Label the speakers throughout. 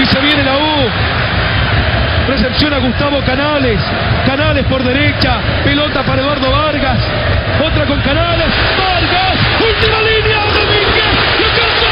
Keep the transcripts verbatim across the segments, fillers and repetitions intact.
Speaker 1: se viene la U. Recepciona Gustavo Canales. Canales por derecha. Pelota para Eduardo Vargas. Otra con Canales. Vargas. Última línea. Domínguez. Lo cantó.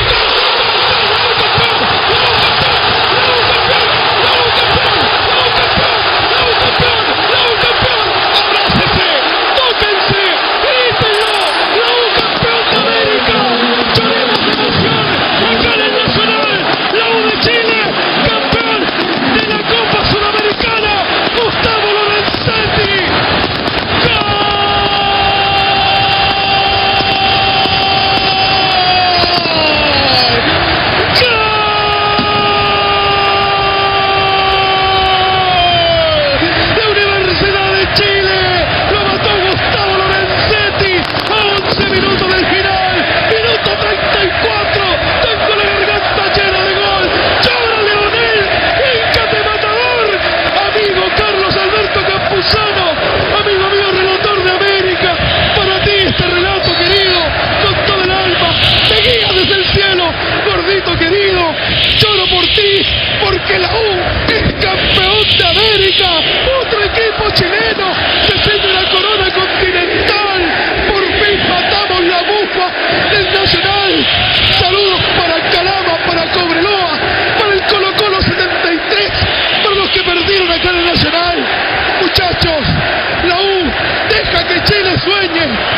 Speaker 1: Porque la U es campeón de América. Otro equipo chileno defiende la corona continental. Por fin matamos la bufa del Nacional. Saludos para Calama, para Cobreloa, para el Colo Colo setenta y tres, para los que perdieron acá en el Nacional. Muchachos, la U deja que Chile sueñe.